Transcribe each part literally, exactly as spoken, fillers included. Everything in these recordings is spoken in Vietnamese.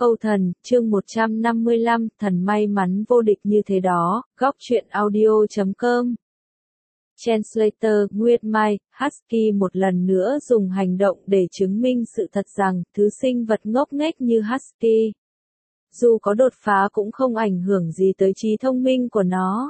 Âu Thần, chương một trăm năm mươi lăm, thần may mắn vô địch như thế đó, góc truyện audio chấm com. Translator, Nguyệt Mai, Husky một lần nữa dùng hành động để chứng minh sự thật rằng, thứ sinh vật ngốc nghếch như Husky, dù có đột phá cũng không ảnh hưởng gì tới trí thông minh của nó.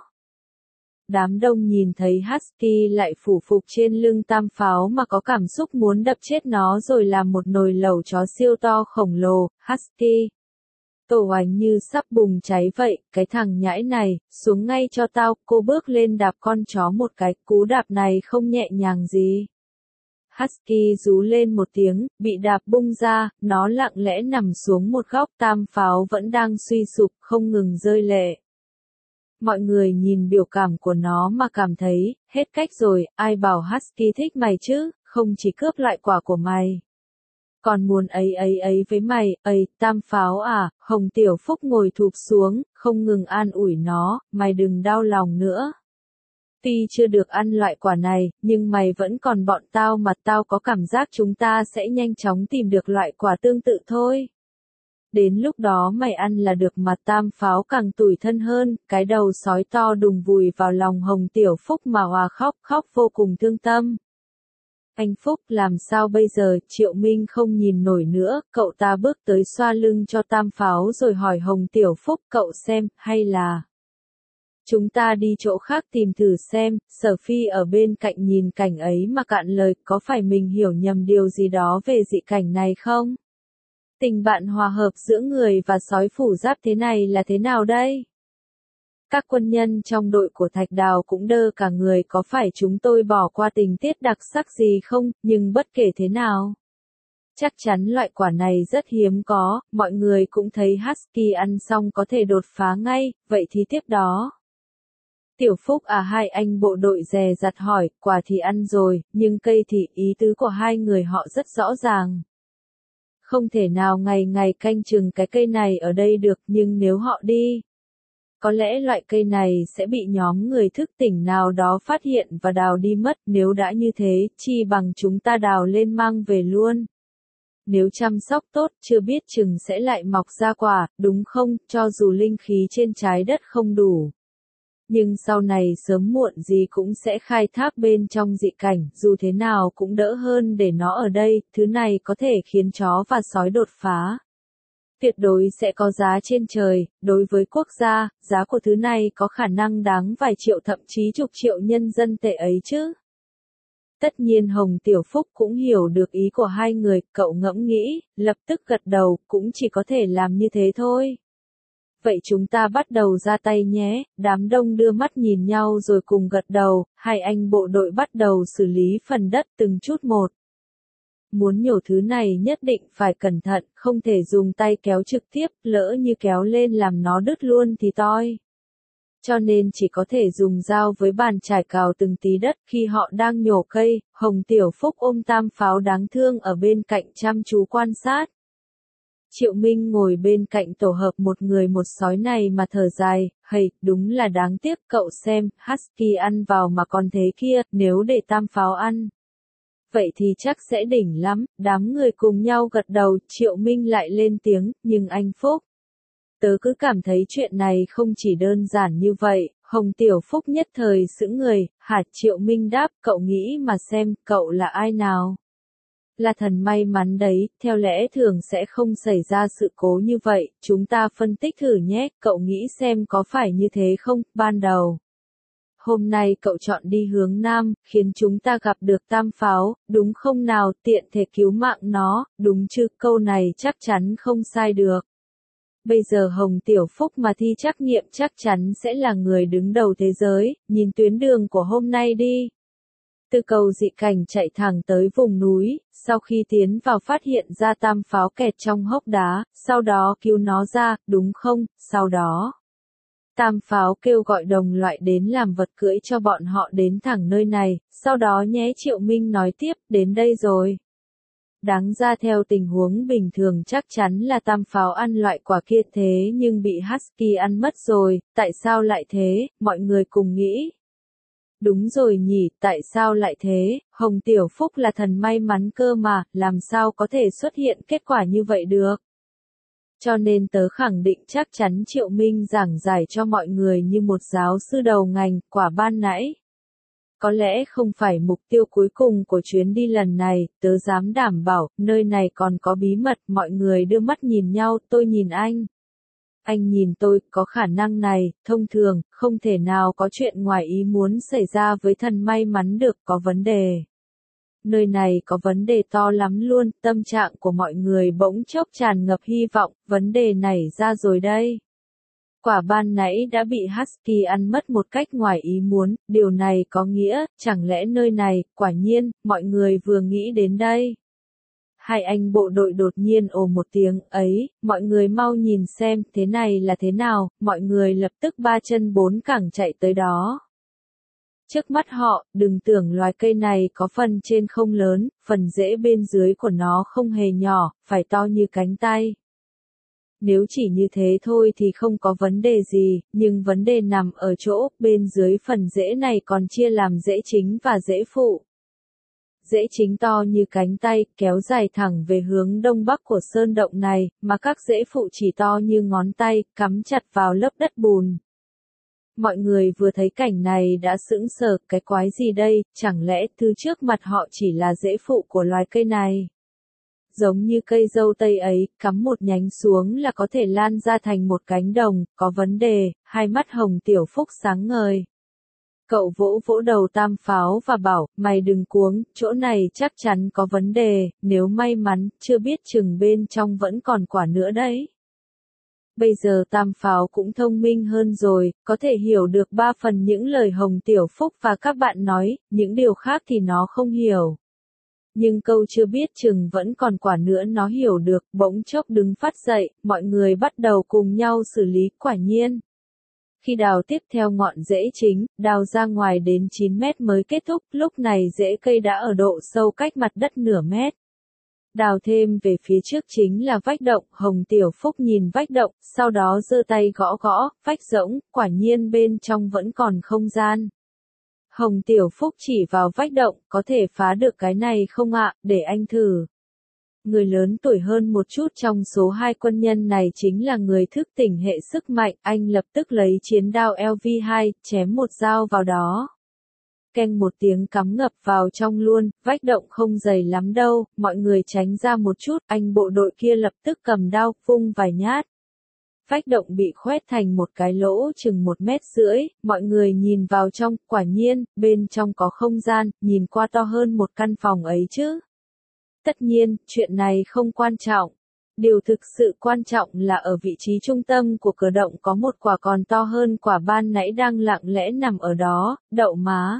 Đám đông nhìn thấy Husky lại phủ phục trên lưng tam pháo mà có cảm xúc muốn đập chết nó rồi làm một nồi lẩu chó siêu to khổng lồ. Husky, tổ oánh như sắp bùng cháy vậy, cái thằng nhãi này, xuống ngay cho tao. Cô bước lên đạp con chó một cái, cú đạp này không nhẹ nhàng gì. Husky rú lên một tiếng, bị đạp bung ra, nó lặng lẽ nằm xuống một góc. Tam pháo vẫn đang suy sụp, không ngừng rơi lệ. Mọi người nhìn biểu cảm của nó mà cảm thấy, hết cách rồi. Ai bảo Husky thích mày chứ, không chỉ cướp lại quả của mày, còn muốn ấy ấy ấy với mày. Ây, tam pháo à. Hồng Tiểu Phúc ngồi thụp xuống, không ngừng an ủi nó, mày đừng đau lòng nữa. Tuy chưa được ăn loại quả này, nhưng mày vẫn còn bọn tao mà. Tao có cảm giác chúng ta sẽ nhanh chóng tìm được loại quả tương tự thôi. Đến lúc đó mày ăn là được mà. Tam pháo càng tủi thân hơn, cái đầu sói to đùng vùi vào lòng Hồng Tiểu Phúc mà òa khóc, khóc vô cùng thương tâm. Anh Phúc, làm sao bây giờ? Triệu Minh không nhìn nổi nữa, cậu ta bước tới xoa lưng cho tam pháo rồi hỏi Hồng Tiểu Phúc, cậu xem, hay là chúng ta đi chỗ khác tìm thử xem. Sở Phi ở bên cạnh nhìn cảnh ấy mà cạn lời, có phải mình hiểu nhầm điều gì đó về dị cảnh này không? Tình bạn hòa hợp giữa người và sói phủ giáp thế này là thế nào đây? Các quân nhân trong đội của Thạch Đào cũng đơ cả người, có phải chúng tôi bỏ qua tình tiết đặc sắc gì không? Nhưng bất kể thế nào, chắc chắn loại quả này rất hiếm có. Mọi người cũng thấy Husky ăn xong có thể đột phá ngay, vậy thì tiếp đó. Tiểu Phúc à, hai anh bộ đội dè dặt hỏi, quả thì ăn rồi, nhưng cây thì, ý tứ của hai người họ rất rõ ràng. Không thể nào ngày ngày canh chừng cái cây này ở đây được, nhưng nếu họ đi, có lẽ loại cây này sẽ bị nhóm người thức tỉnh nào đó phát hiện và đào đi mất. Nếu đã như thế, chi bằng chúng ta đào lên mang về luôn. Nếu chăm sóc tốt, chưa biết chừng sẽ lại mọc ra quả, đúng không? Cho dù linh khí trên trái đất không đủ, nhưng sau này sớm muộn gì cũng sẽ khai thác bên trong dị cảnh, dù thế nào cũng đỡ hơn để nó ở đây. Thứ này có thể khiến chó và sói đột phá. Tuyệt đối sẽ có giá trên trời. Đối với quốc gia, giá của thứ này có khả năng đáng vài triệu thậm chí chục triệu nhân dân tệ ấy chứ. Tất nhiên Hồng Tiểu Phúc cũng hiểu được ý của hai người, cậu ngẫm nghĩ, lập tức gật đầu, cũng chỉ có thể làm như thế thôi. Vậy chúng ta bắt đầu ra tay nhé. Đám đông đưa mắt nhìn nhau rồi cùng gật đầu. Hai anh bộ đội bắt đầu xử lý phần đất từng chút một. Muốn nhổ thứ này nhất định phải cẩn thận, không thể dùng tay kéo trực tiếp, lỡ như kéo lên làm nó đứt luôn thì toi. Cho nên chỉ có thể dùng dao với bàn chải cào từng tí đất. Khi họ đang nhổ cây, Hồng Tiểu Phúc ôm tam pháo đáng thương ở bên cạnh chăm chú quan sát. Triệu Minh ngồi bên cạnh tổ hợp một người một sói này mà thở dài, hầy, đúng là đáng tiếc. Cậu xem, Husky ăn vào mà còn thế kia, nếu để tam pháo ăn, vậy thì chắc sẽ đỉnh lắm. Đám người cùng nhau gật đầu. Triệu Minh lại lên tiếng, nhưng anh Phúc, tớ cứ cảm thấy chuyện này không chỉ đơn giản như vậy. Hồng Tiểu Phúc nhất thời sững người. Hả? Triệu Minh đáp, cậu nghĩ mà xem, cậu là ai nào? Là thần may mắn đấy, theo lẽ thường sẽ không xảy ra sự cố như vậy. Chúng ta phân tích thử nhé, cậu nghĩ xem có phải như thế không? Ban đầu, hôm nay cậu chọn đi hướng Nam, khiến chúng ta gặp được tam pháo, đúng không nào? Tiện thể cứu mạng nó, đúng chứ? Câu này chắc chắn không sai được. Bây giờ Hồng Tiểu Phúc mà thi trắc nghiệm chắc chắn sẽ là người đứng đầu thế giới. Nhìn tuyến đường của hôm nay đi. Từ cầu dị cảnh chạy thẳng tới vùng núi, sau khi tiến vào phát hiện ra tam pháo kẹt trong hốc đá, sau đó cứu nó ra, đúng không? Sau đó, tam pháo kêu gọi đồng loại đến làm vật cưỡi cho bọn họ đến thẳng nơi này. Sau đó nhé, Triệu Minh nói tiếp, đến đây rồi. Đáng ra theo tình huống bình thường chắc chắn là tam pháo ăn loại quả kia, thế nhưng bị Husky ăn mất rồi. Tại sao lại thế? Mọi người cùng nghĩ. Đúng rồi nhỉ, tại sao lại thế? Hồng Tiểu Phúc là thần may mắn cơ mà, làm sao có thể xuất hiện kết quả như vậy được? Cho nên tớ khẳng định chắc chắn Triệu Minh giảng giải cho mọi người như một giáo sư đầu ngành, quả ban nãy. Có lẽ không phải mục tiêu cuối cùng của chuyến đi lần này, tớ dám đảm bảo, nơi này còn có bí mật, mọi người đưa mắt nhìn nhau, tôi nhìn anh. Anh nhìn tôi, có khả năng này, thông thường, không thể nào có chuyện ngoài ý muốn xảy ra với thần may mắn được, có vấn đề. Nơi này có vấn đề to lắm luôn, tâm trạng của mọi người bỗng chốc tràn ngập hy vọng, vấn đề nảy ra rồi đây. Quả ban nãy đã bị Husky ăn mất một cách ngoài ý muốn, điều này có nghĩa, chẳng lẽ nơi này, quả nhiên, mọi người vừa nghĩ đến đây. Hai anh bộ đội đột nhiên ồ một tiếng, ấy, mọi người mau nhìn xem, thế này là thế nào, mọi người lập tức ba chân bốn cẳng chạy tới đó. Trước mắt họ, đừng tưởng loài cây này có phần trên không lớn, phần rễ bên dưới của nó không hề nhỏ, phải to như cánh tay. Nếu chỉ như thế thôi thì không có vấn đề gì, nhưng vấn đề nằm ở chỗ, bên dưới phần rễ này còn chia làm rễ chính và rễ phụ. Rễ chính to như cánh tay, kéo dài thẳng về hướng đông bắc của sơn động này, mà các rễ phụ chỉ to như ngón tay, cắm chặt vào lớp đất bùn. Mọi người vừa thấy cảnh này đã sững sờ, cái quái gì đây, chẳng lẽ thứ trước mặt họ chỉ là rễ phụ của loài cây này? Giống như cây dâu tây ấy, cắm một nhánh xuống là có thể lan ra thành một cánh đồng, có vấn đề, hai mắt Hồng Tiểu Phúc sáng ngời. Cậu vỗ vỗ đầu Tam Pháo và bảo, mày đừng cuống, chỗ này chắc chắn có vấn đề, nếu may mắn, chưa biết chừng bên trong vẫn còn quả nữa đấy. Bây giờ Tam Pháo cũng thông minh hơn rồi, có thể hiểu được ba phần những lời Hồng Tiểu Phúc và các bạn nói, những điều khác thì nó không hiểu. Nhưng câu chưa biết chừng vẫn còn quả nữa nó hiểu được, bỗng chốc đứng phát dậy, mọi người bắt đầu cùng nhau xử lý, quả nhiên. Khi đào tiếp theo ngọn rễ chính, đào ra ngoài đến chín mét mới kết thúc, lúc này rễ cây đã ở độ sâu cách mặt đất nửa mét. Đào thêm về phía trước chính là vách động, Hồng Tiểu Phúc nhìn vách động, sau đó giơ tay gõ gõ, vách rỗng, quả nhiên bên trong vẫn còn không gian. Hồng Tiểu Phúc chỉ vào vách động, có thể phá được cái này không ạ, để anh thử. Người lớn tuổi hơn một chút trong số hai quân nhân này chính là người thức tỉnh hệ sức mạnh, anh lập tức lấy chiến đao L V hai, chém một dao vào đó. Keng một tiếng cắm ngập vào trong luôn, vách động không dày lắm đâu, mọi người tránh ra một chút, anh bộ đội kia lập tức cầm đao, vung vài nhát. Vách động bị khoét thành một cái lỗ chừng một mét rưỡi, mọi người nhìn vào trong, quả nhiên, bên trong có không gian, nhìn qua to hơn một căn phòng ấy chứ. Tất nhiên, chuyện này không quan trọng. Điều thực sự quan trọng là ở vị trí trung tâm của cửa động có một quả còn to hơn quả ban nãy đang lặng lẽ nằm ở đó, đậu má.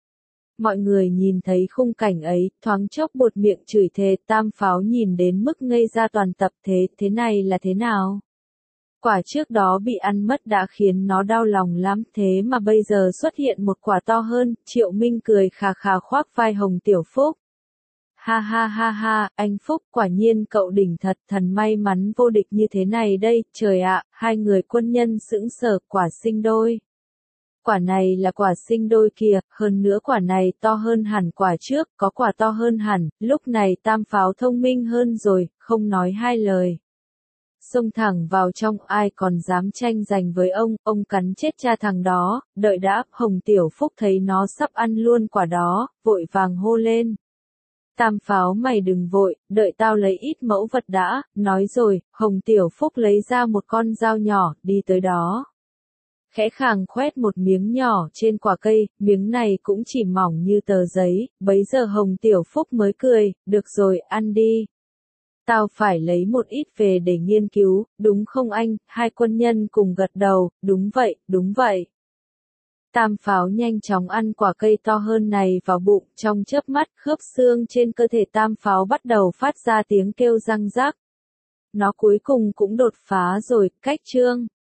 Mọi người nhìn thấy khung cảnh ấy, thoáng chốc buột miệng chửi thề, Tam Pháo nhìn đến mức ngây ra toàn tập, thế, thế này là thế nào? Quả trước đó bị ăn mất đã khiến nó đau lòng lắm, thế mà bây giờ xuất hiện một quả to hơn, Triệu Minh cười khà khà khoác vai Hồng Tiểu Phúc. Ha ha ha ha, anh Phúc, quả nhiên cậu đỉnh thật, thần may mắn vô địch như thế này đây, trời ạ, hai người quân nhân sững sờ, quả sinh đôi. Quả này là quả sinh đôi kìa, hơn nữa quả này to hơn hẳn quả trước, có quả to hơn hẳn, lúc này Tam Pháo thông minh hơn rồi, không nói hai lời. Xông thẳng vào trong, ai còn dám tranh giành với ông, ông cắn chết cha thằng đó, đợi đã, Hồng Tiểu Phúc thấy nó sắp ăn luôn quả đó, vội vàng hô lên. Tam Pháo mày đừng vội, đợi tao lấy ít mẫu vật đã, nói rồi, Hồng Tiểu Phúc lấy ra một con dao nhỏ, đi tới đó. Khẽ khàng khoét một miếng nhỏ trên quả cây, miếng này cũng chỉ mỏng như tờ giấy, bấy giờ Hồng Tiểu Phúc mới cười, được rồi, ăn đi. Tao phải lấy một ít về để nghiên cứu, đúng không anh? Hai quân nhân cùng gật đầu, đúng vậy, đúng vậy. Tam Pháo nhanh chóng ăn quả cây to hơn này vào bụng, trong chớp mắt, khớp xương trên cơ thể Tam Pháo bắt đầu phát ra tiếng kêu răng rắc. Nó cuối cùng cũng đột phá rồi, cách chương.